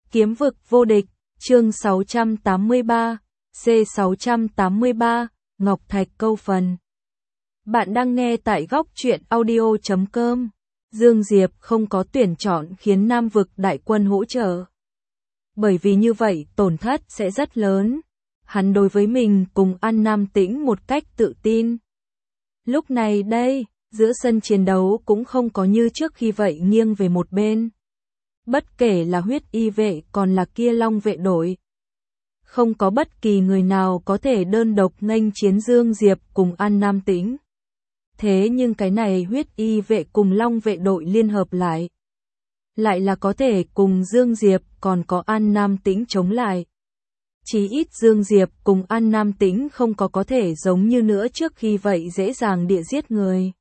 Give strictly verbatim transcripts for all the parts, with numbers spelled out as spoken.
Kiếm vực vô địch, chương sáu trăm tám mươi ba, C sáu trăm tám mươi ba, Ngọc Thạch câu phần. Bạn đang nghe tại góc truyện audio chấm com. Dương Diệp không có tuyển chọn khiến Nam vực đại quân hỗ trợ. Bởi vì như vậy tổn thất sẽ rất lớn. Hắn đối với mình cùng An Nam Tĩnh một cách tự tin. Lúc này đây, giữa sân chiến đấu cũng không có như trước khi vậy nghiêng về một bên. Bất kể là huyết y vệ còn là kia long vệ đội. Không có bất kỳ người nào có thể đơn độc nghênh chiến Dương Diệp cùng An Nam Tĩnh. Thế nhưng cái này huyết y vệ cùng long vệ đội liên hợp lại. Lại là có thể cùng Dương Diệp còn có An Nam Tĩnh chống lại. Chí ít Dương Diệp cùng An Nam Tĩnh không có có thể giống như nữa trước khi vậy dễ dàng địa giết người.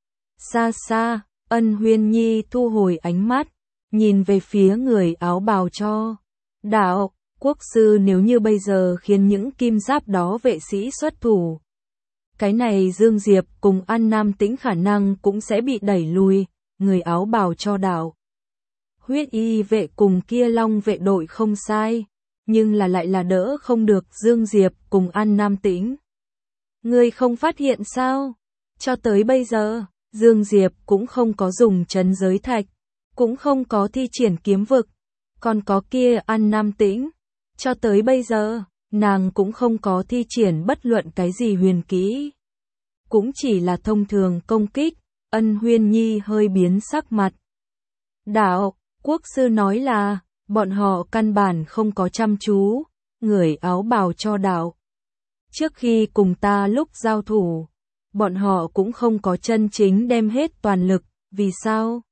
Xa xa, Ân Huyên Nhi thu hồi ánh mắt, nhìn về phía người áo bào cho. Đạo, quốc sư nếu như bây giờ khiến những kim giáp đó vệ sĩ xuất thủ. Cái này Dương Diệp cùng An Nam Tĩnh khả năng cũng sẽ bị đẩy lùi, người áo bào cho đạo. Huyết y vệ cùng kia long vệ đội không sai, nhưng là lại là đỡ không được Dương Diệp cùng An Nam Tĩnh. Người không phát hiện sao? Cho tới bây giờ, Dương Diệp cũng không có dùng trấn giới thạch, cũng không có thi triển kiếm vực, còn có kia An Nam Tĩnh. Cho tới bây giờ, nàng cũng không có thi triển bất luận cái gì huyền kỹ. Cũng chỉ là thông thường công kích, Ân Huyên Nhi hơi biến sắc mặt. Đạo, quốc sư nói là, bọn họ căn bản không có chăm chú, người áo bào cho đạo. Trước khi cùng ta lúc giao thủ, bọn họ cũng không có chân chính đem hết toàn lực, vì sao?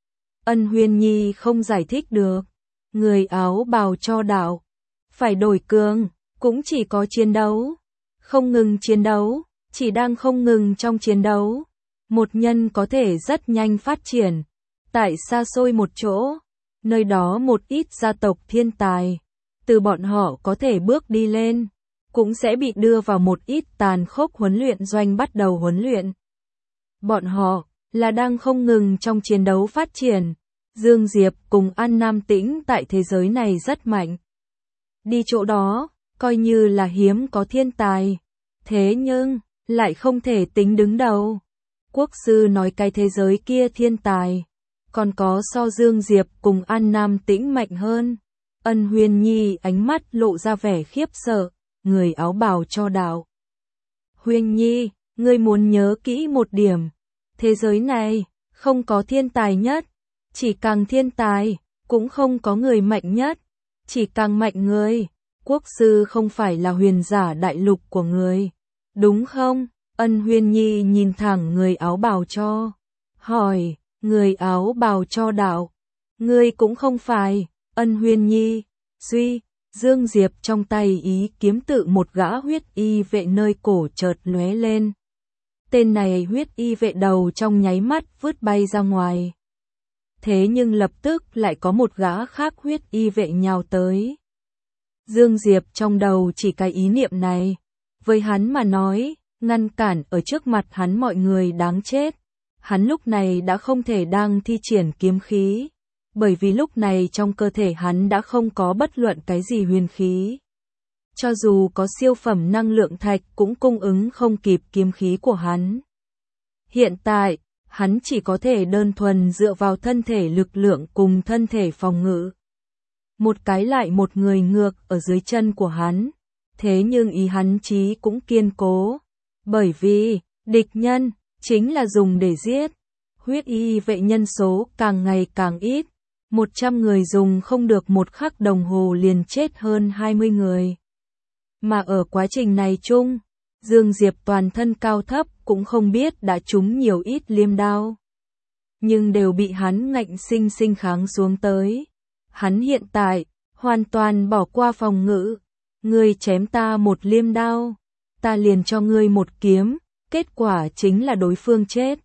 Ân Huyên Nhi không giải thích được, người áo bào cho đạo. Phải đổi cường, cũng chỉ có chiến đấu. Không ngừng chiến đấu, chỉ đang không ngừng trong chiến đấu. Một nhân có thể rất nhanh phát triển. Tại xa xôi một chỗ, nơi đó một ít gia tộc thiên tài. Từ bọn họ có thể bước đi lên, cũng sẽ bị đưa vào một ít tàn khốc huấn luyện doanh bắt đầu huấn luyện. Bọn họ là đang không ngừng trong chiến đấu phát triển. Dương Diệp cùng An Nam Tĩnh tại thế giới này rất mạnh. Đi chỗ đó, coi như là hiếm có thiên tài. Thế nhưng, lại không thể tính đứng đầu. Quốc sư nói cái thế giới kia thiên tài. Còn có so Dương Diệp cùng An Nam Tĩnh mạnh hơn. Ân Huyên Nhi ánh mắt lộ ra vẻ khiếp sợ, người áo bào cho đạo. Huyên Nhi, ngươi muốn nhớ kỹ một điểm. Thế giới này, không có thiên tài nhất. Chỉ càng thiên tài, cũng không có người mạnh nhất. Chỉ càng mạnh người, quốc sư không phải là huyền giả đại lục của người. Đúng không? Ân Huyên Nhi nhìn thẳng người áo bào cho. Hỏi, người áo bào cho đạo. Ngươi cũng không phải. Ân Huyên Nhi. Suy, Dương Diệp trong tay ý kiếm tự một gã huyết y vệ nơi cổ chợt lóe lên. Tên này huyết y vệ đầu trong nháy mắt vứt bay ra ngoài. Thế nhưng lập tức lại có một gã khác huyết y vệ nhào tới. Dương Diệp trong đầu chỉ cái ý niệm này. Với hắn mà nói, ngăn cản ở trước mặt hắn mọi người đáng chết. Hắn lúc này đã không thể đang thi triển kiếm khí. Bởi vì lúc này trong cơ thể hắn đã không có bất luận cái gì huyền khí. Cho dù có siêu phẩm năng lượng thạch cũng cung ứng không kịp kiếm khí của hắn. Hiện tại, hắn chỉ có thể đơn thuần dựa vào thân thể lực lượng cùng thân thể phòng ngự. Một cái lại một người ngược ở dưới chân của hắn. Thế nhưng ý hắn chí cũng kiên cố. Bởi vì, địch nhân, chính là dùng để giết. Huyết y vệ nhân số càng ngày càng ít. một trăm người dùng không được một khắc đồng hồ liền chết hơn hai mươi người. Mà ở quá trình này chung, Dương Diệp toàn thân cao thấp cũng không biết đã trúng nhiều ít liêm đao. Nhưng đều bị hắn ngạnh sinh sinh kháng xuống tới. Hắn hiện tại, hoàn toàn bỏ qua phòng ngự. Ngươi chém ta một liêm đao, ta liền cho ngươi một kiếm, kết quả chính là đối phương chết.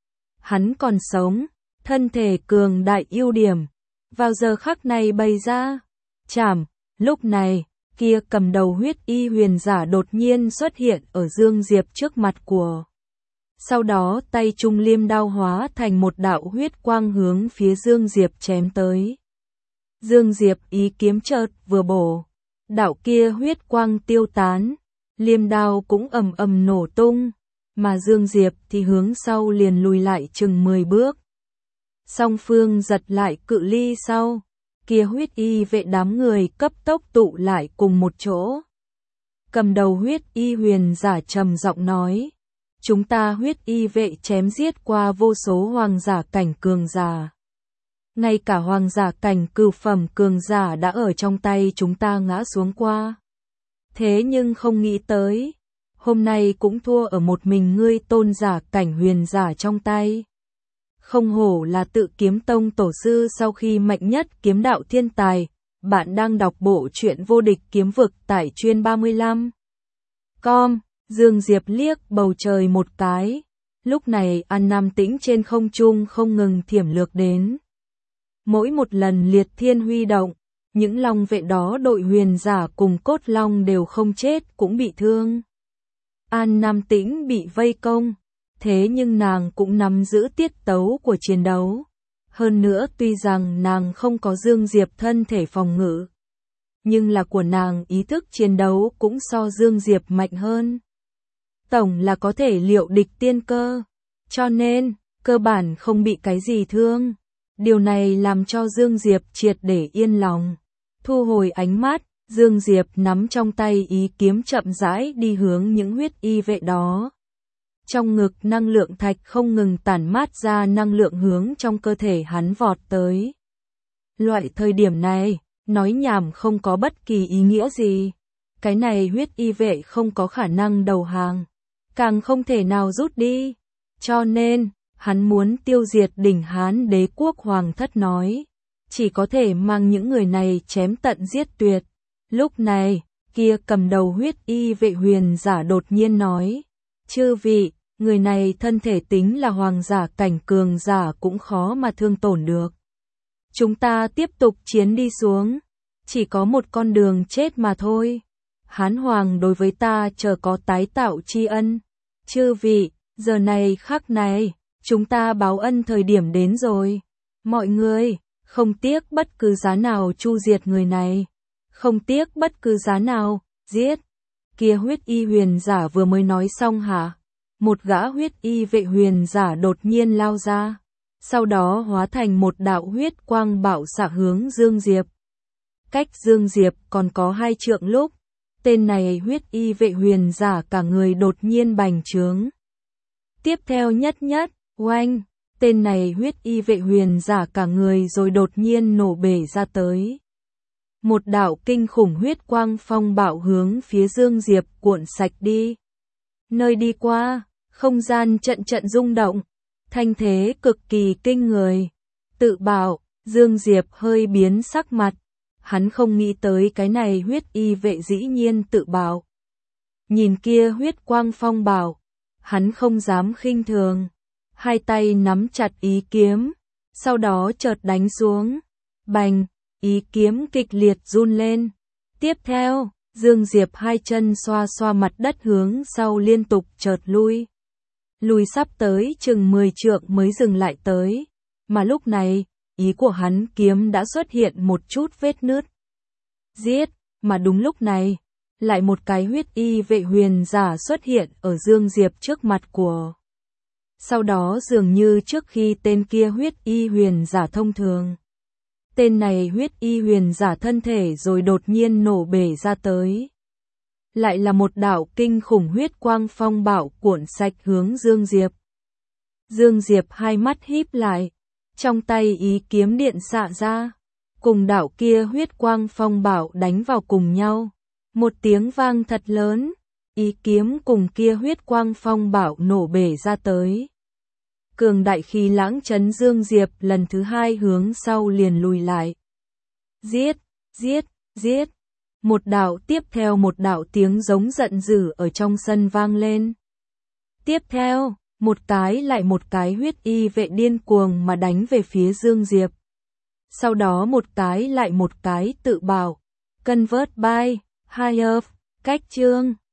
Hắn còn sống, thân thể cường đại ưu điểm. Vào giờ khắc này bày ra, chảm, lúc này, kia cầm đầu huyết y huyền giả đột nhiên xuất hiện ở Dương Diệp trước mặt của. Sau đó tay trung liêm đao hóa thành một đạo huyết quang hướng phía Dương Diệp chém tới. Dương Diệp ý kiếm chợt vừa bổ, đạo kia huyết quang tiêu tán, liêm đao cũng ầm ầm nổ tung, mà Dương Diệp thì hướng sau liền lùi lại chừng mười bước. Song phương giật lại cự ly sau, kia huyết y vệ đám người cấp tốc tụ lại cùng một chỗ. Cầm đầu huyết y huyền giả trầm giọng nói, chúng ta huyết y vệ chém giết qua vô số hoàng giả cảnh cường giả. Ngay cả hoàng giả cảnh cửu phẩm cường giả đã ở trong tay chúng ta ngã xuống qua. Thế nhưng không nghĩ tới, hôm nay cũng thua ở một mình ngươi tôn giả cảnh huyền giả trong tay. Không hổ là Tự Kiếm Tông tổ sư sau khi mạnh nhất kiếm đạo thiên tài. Bạn đang đọc bộ truyện Vô Địch Kiếm Vực tại chuyên ba mươi lăm. Com, Dương Diệp liếc bầu trời một cái. Lúc này An Nam Tĩnh trên không trung không ngừng thiểm lược đến. Mỗi một lần liệt thiên huy động, những long vệ đó đội huyền giả cùng cốt long đều không chết cũng bị thương. An Nam Tĩnh bị vây công, thế nhưng nàng cũng nắm giữ tiết tấu của chiến đấu. Hơn nữa tuy rằng nàng không có Dương Diệp thân thể phòng ngự, nhưng là của nàng ý thức chiến đấu cũng so Dương Diệp mạnh hơn. Tổng là có thể liệu địch tiên cơ, cho nên, cơ bản không bị cái gì thương. Điều này làm cho Dương Diệp triệt để yên lòng. Thu hồi ánh mắt, Dương Diệp nắm trong tay ý kiếm chậm rãi đi hướng những huyết y vệ đó. Trong ngực năng lượng thạch không ngừng tản mát ra năng lượng hướng trong cơ thể hắn vọt tới. Loại thời điểm này, nói nhảm không có bất kỳ ý nghĩa gì. Cái này huyết y vệ không có khả năng đầu hàng, càng không thể nào rút đi. Cho nên, hắn muốn tiêu diệt đỉnh Hán đế quốc hoàng thất nói. Chỉ có thể mang những người này chém tận giết tuyệt. Lúc này, kia cầm đầu huyết y vệ huyền giả đột nhiên nói. Chư vị, người này thân thể tính là hoàng giả cảnh cường giả cũng khó mà thương tổn được. Chúng ta tiếp tục chiến đi xuống. Chỉ có một con đường chết mà thôi. Hán hoàng đối với ta chờ có tái tạo tri ân. Chư vị, giờ này khắc này, chúng ta báo ân thời điểm đến rồi. Mọi người, không tiếc bất cứ giá nào chu diệt người này. Không tiếc bất cứ giá nào, giết. Kia huyết y huyền giả vừa mới nói xong hả? Một gã huyết y vệ huyền giả đột nhiên lao ra. Sau đó hóa thành một đạo huyết quang bạo xạ hướng Dương Diệp. Cách Dương Diệp còn có hai trượng lúc. Tên này huyết y vệ huyền giả cả người đột nhiên bành trướng. Tiếp theo nhất nhất, oanh, tên này huyết y vệ huyền giả cả người rồi đột nhiên nổ bể ra tới. Một đạo kinh khủng huyết quang phong bạo hướng phía Dương Diệp cuộn sạch đi. Nơi đi qua, không gian trận trận rung động, thanh thế cực kỳ kinh người. Tự bảo, Dương Diệp hơi biến sắc mặt. Hắn không nghĩ tới cái này huyết y vệ dĩ nhiên tự bảo. Nhìn kia huyết quang phong bảo, hắn không dám khinh thường. Hai tay nắm chặt ý kiếm, sau đó chợt đánh xuống. Bành, ý kiếm kịch liệt run lên. Tiếp theo, Dương Diệp hai chân xoa xoa mặt đất hướng sau liên tục chợt lui. Lùi sắp tới chừng mười trượng mới dừng lại tới. Mà lúc này, ý của hắn kiếm đã xuất hiện một chút vết nứt. Giết, mà đúng lúc này, lại một cái huyết y vệ huyền giả xuất hiện ở Dương Diệp trước mặt của. Sau đó dường như trước khi tên kia huyết y huyền giả thông thường. Tên này huyết y huyền giả thân thể rồi đột nhiên nổ bể ra tới. Lại là một đạo kinh khủng huyết quang phong bạo cuộn sạch hướng Dương Diệp. Dương Diệp hai mắt híp lại, trong tay ý kiếm điện xạ ra, cùng đạo kia huyết quang phong bạo đánh vào cùng nhau. Một tiếng vang thật lớn, ý kiếm cùng kia huyết quang phong bạo nổ bể ra tới. Cường đại khí lãng chấn Dương Diệp lần thứ hai hướng sau liền lùi lại. Giết, giết, giết. Một đạo tiếp theo một đạo tiếng giống giận dữ ở trong sân vang lên. Tiếp theo, một cái lại một cái huyết y vệ điên cuồng mà đánh về phía Dương Diệp. Sau đó một cái lại một cái tự bảo. Convert by, higher, cách chương.